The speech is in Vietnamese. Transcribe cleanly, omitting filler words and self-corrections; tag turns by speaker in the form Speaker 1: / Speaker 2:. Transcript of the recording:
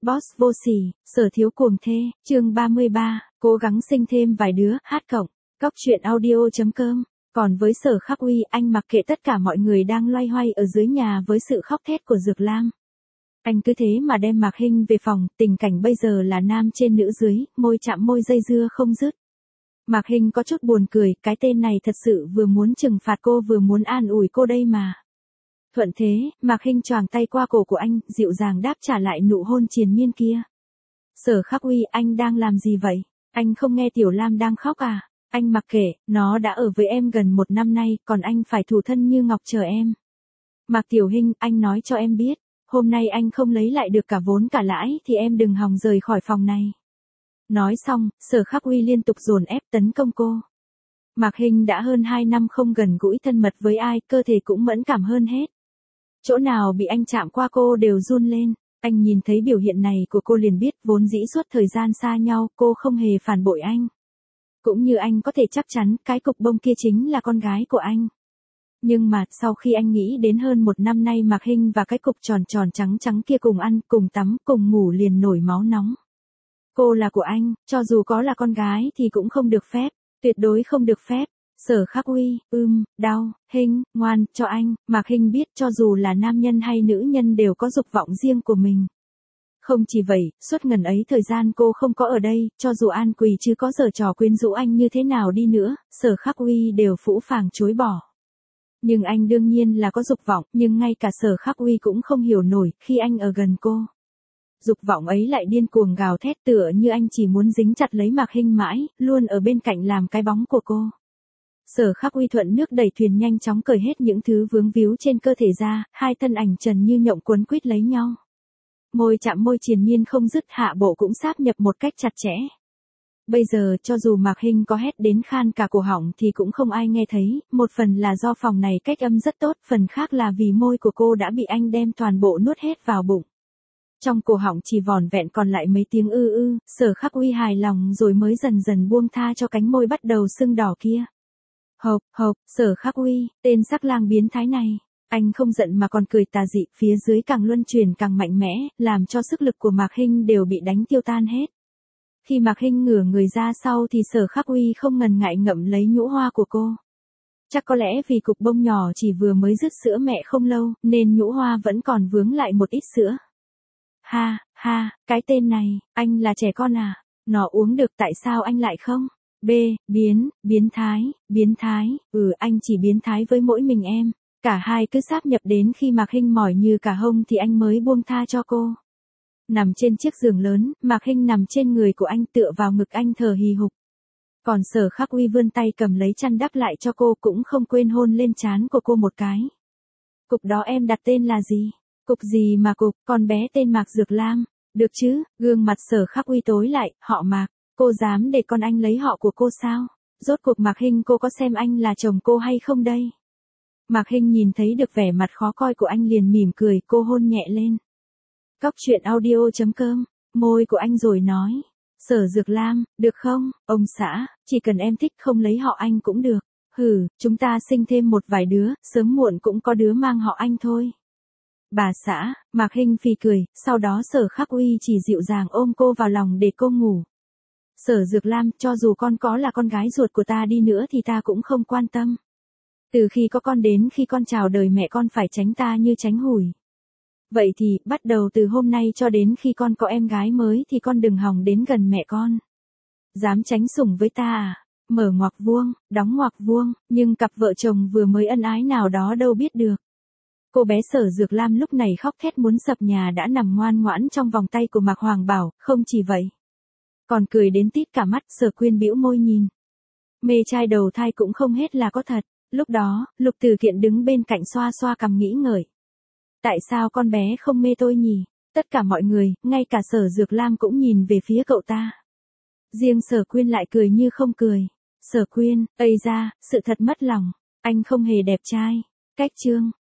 Speaker 1: Boss vô sỉ, sở thiếu cuồng thê, chương 33, cố gắng sinh thêm vài đứa, hát cộng, cóc truyện audio.com. Còn với Sở Khắc Uy, anh mặc kệ tất cả mọi người đang loay hoay ở dưới nhà với sự khóc thét của Dược Lam. Anh cứ thế mà đem Mạc Hinh về phòng, tình cảnh bây giờ là nam trên nữ dưới, môi chạm môi dây dưa không dứt. Mạc Hinh có chút buồn cười, cái tên này thật sự vừa muốn trừng phạt cô vừa muốn an ủi cô đây mà. Thuận thế, Mạc Hinh choàng tay qua cổ của anh, dịu dàng đáp trả lại nụ hôn triền miên kia. Sở Khắc Uy, anh đang làm gì vậy? Anh không nghe Tiểu Lam đang khóc à? Anh mặc kệ, nó đã ở với em gần 1 năm nay, còn anh phải thủ thân như ngọc chờ em. Mạc Tiểu Hinh, anh nói cho em biết, hôm nay anh không lấy lại được cả vốn cả lãi thì em đừng hòng rời khỏi phòng này. Nói xong, Sở Khắc Uy liên tục dồn ép tấn công cô. Mạc Hinh đã hơn 2 năm không gần gũi thân mật với ai, cơ thể cũng mẫn cảm hơn hết. Chỗ nào bị anh chạm qua cô đều run lên. Anh nhìn thấy biểu hiện này của cô liền biết vốn dĩ suốt thời gian xa nhau cô không hề phản bội anh. Cũng như anh có thể chắc chắn cái cục bông kia chính là con gái của anh. Nhưng mà sau khi anh nghĩ đến hơn 1 năm nay Mạc Hinh và cái cục tròn tròn trắng trắng kia cùng ăn, cùng tắm, cùng ngủ liền nổi máu nóng. Cô là của anh, cho dù có là con gái thì cũng không được phép, tuyệt đối không được phép. Sở Khắc Uy, đau, Hinh, ngoan, cho anh. Mạc Hinh biết cho dù là nam nhân hay nữ nhân đều có dục vọng riêng của mình. Không chỉ vậy, suốt ngần ấy thời gian cô không có ở đây, cho dù An Quỳ chứ có giở trò quyến rũ anh như thế nào đi nữa, Sở Khắc Uy đều phũ phàng chối bỏ. Nhưng anh đương nhiên là có dục vọng, nhưng ngay cả Sở Khắc Uy cũng không hiểu nổi khi anh ở gần cô. Dục vọng ấy lại điên cuồng gào thét tựa như anh chỉ muốn dính chặt lấy Mạc Hinh mãi, luôn ở bên cạnh làm cái bóng của cô. Sở Khắc Uy thuận nước đẩy thuyền nhanh chóng cởi hết những thứ vướng víu trên cơ thể ra, hai thân ảnh trần như nhộng quấn quýt lấy nhau. Môi chạm môi triền miên không dứt, hạ bộ cũng sáp nhập một cách chặt chẽ. Bây giờ cho dù Mạc Hinh có hét đến khan cả cổ họng thì cũng không ai nghe thấy, một phần là do phòng này cách âm rất tốt, phần khác là vì môi của cô đã bị anh đem toàn bộ nuốt hết vào bụng. Trong cổ họng chỉ vỏn vẹn còn lại mấy tiếng ư. Sở Khắc Uy hài lòng rồi mới dần dần buông tha cho cánh môi bắt đầu sưng đỏ kia. Hộp, Sở Khắc Uy, tên sắc lang biến thái này. Anh không giận mà còn cười tà dị, phía dưới càng luân chuyển càng mạnh mẽ, làm cho sức lực của Mạc Hinh đều bị đánh tiêu tan hết. Khi Mạc Hinh ngửa người ra sau thì Sở Khắc Uy không ngần ngại ngậm lấy nhũ hoa của cô. Chắc có lẽ vì cục bông nhỏ chỉ vừa mới dứt sữa mẹ không lâu, nên nhũ hoa vẫn còn vướng lại một ít sữa. Ha, cái tên này, anh là trẻ con à? Nó uống được tại sao anh lại không? Biến thái, anh chỉ biến thái với mỗi mình em. Cả hai cứ sáp nhập đến khi Mạc Hinh mỏi như cả hông thì anh mới buông tha cho cô. Nằm trên chiếc giường lớn, Mạc Hinh nằm trên người của anh tựa vào ngực anh thở hì hục. Còn Sở Khắc Uy vươn tay cầm lấy chăn đắp lại cho cô cũng không quên hôn lên trán của cô một cái. Cục đó em đặt tên là gì? Cục gì mà cục, con bé tên Mạc Dược Lam. Được chứ, gương mặt Sở Khắc Uy tối lại, họ Mạc, cô dám để con anh lấy họ của cô sao? Rốt cuộc Mạc Hinh cô có xem anh là chồng cô hay không đây? Mạc Hinh nhìn thấy được vẻ mặt khó coi của anh liền mỉm cười, cô hôn nhẹ lên. Cóc truyện audio.com, môi của anh rồi nói. Sở Dược Lam, được không, ông xã, chỉ cần em thích không lấy họ anh cũng được. Chúng ta sinh thêm một vài đứa, sớm muộn cũng có đứa mang họ anh thôi. Bà xã, Mạc Hinh phì cười, sau đó Sở Khắc Uy chỉ dịu dàng ôm cô vào lòng để cô ngủ. Sở Dược Lam, cho dù con có là con gái ruột của ta đi nữa thì ta cũng không quan tâm. Từ khi có con đến khi con chào đời mẹ con phải tránh ta như tránh hủi. Vậy thì, bắt đầu từ hôm nay cho đến khi con có em gái mới thì con đừng hòng đến gần mẹ con. Dám tránh sủng với ta à? Mở ngoặc vuông, đóng ngoặc vuông, nhưng cặp vợ chồng vừa mới ân ái nào đó đâu biết được. Cô bé Sở Dược Lam lúc này khóc thét muốn sập nhà đã nằm ngoan ngoãn trong vòng tay của Mạc Hoàng Bảo, không chỉ vậy. Còn cười đến tít cả mắt, Sở Quyên bĩu môi nhìn. Mê trai đầu thai cũng không hết là có thật. Lúc đó, Lục Từ Kiện đứng bên cạnh xoa xoa cằm nghĩ ngợi. Tại sao con bé không mê tôi nhỉ? Tất cả mọi người, ngay cả Sở Dược Lam cũng nhìn về phía cậu ta. Riêng Sở Quyên lại cười như không cười. Sở Quyên, ây ra, sự thật mất lòng. Anh không hề đẹp trai. Cách chương.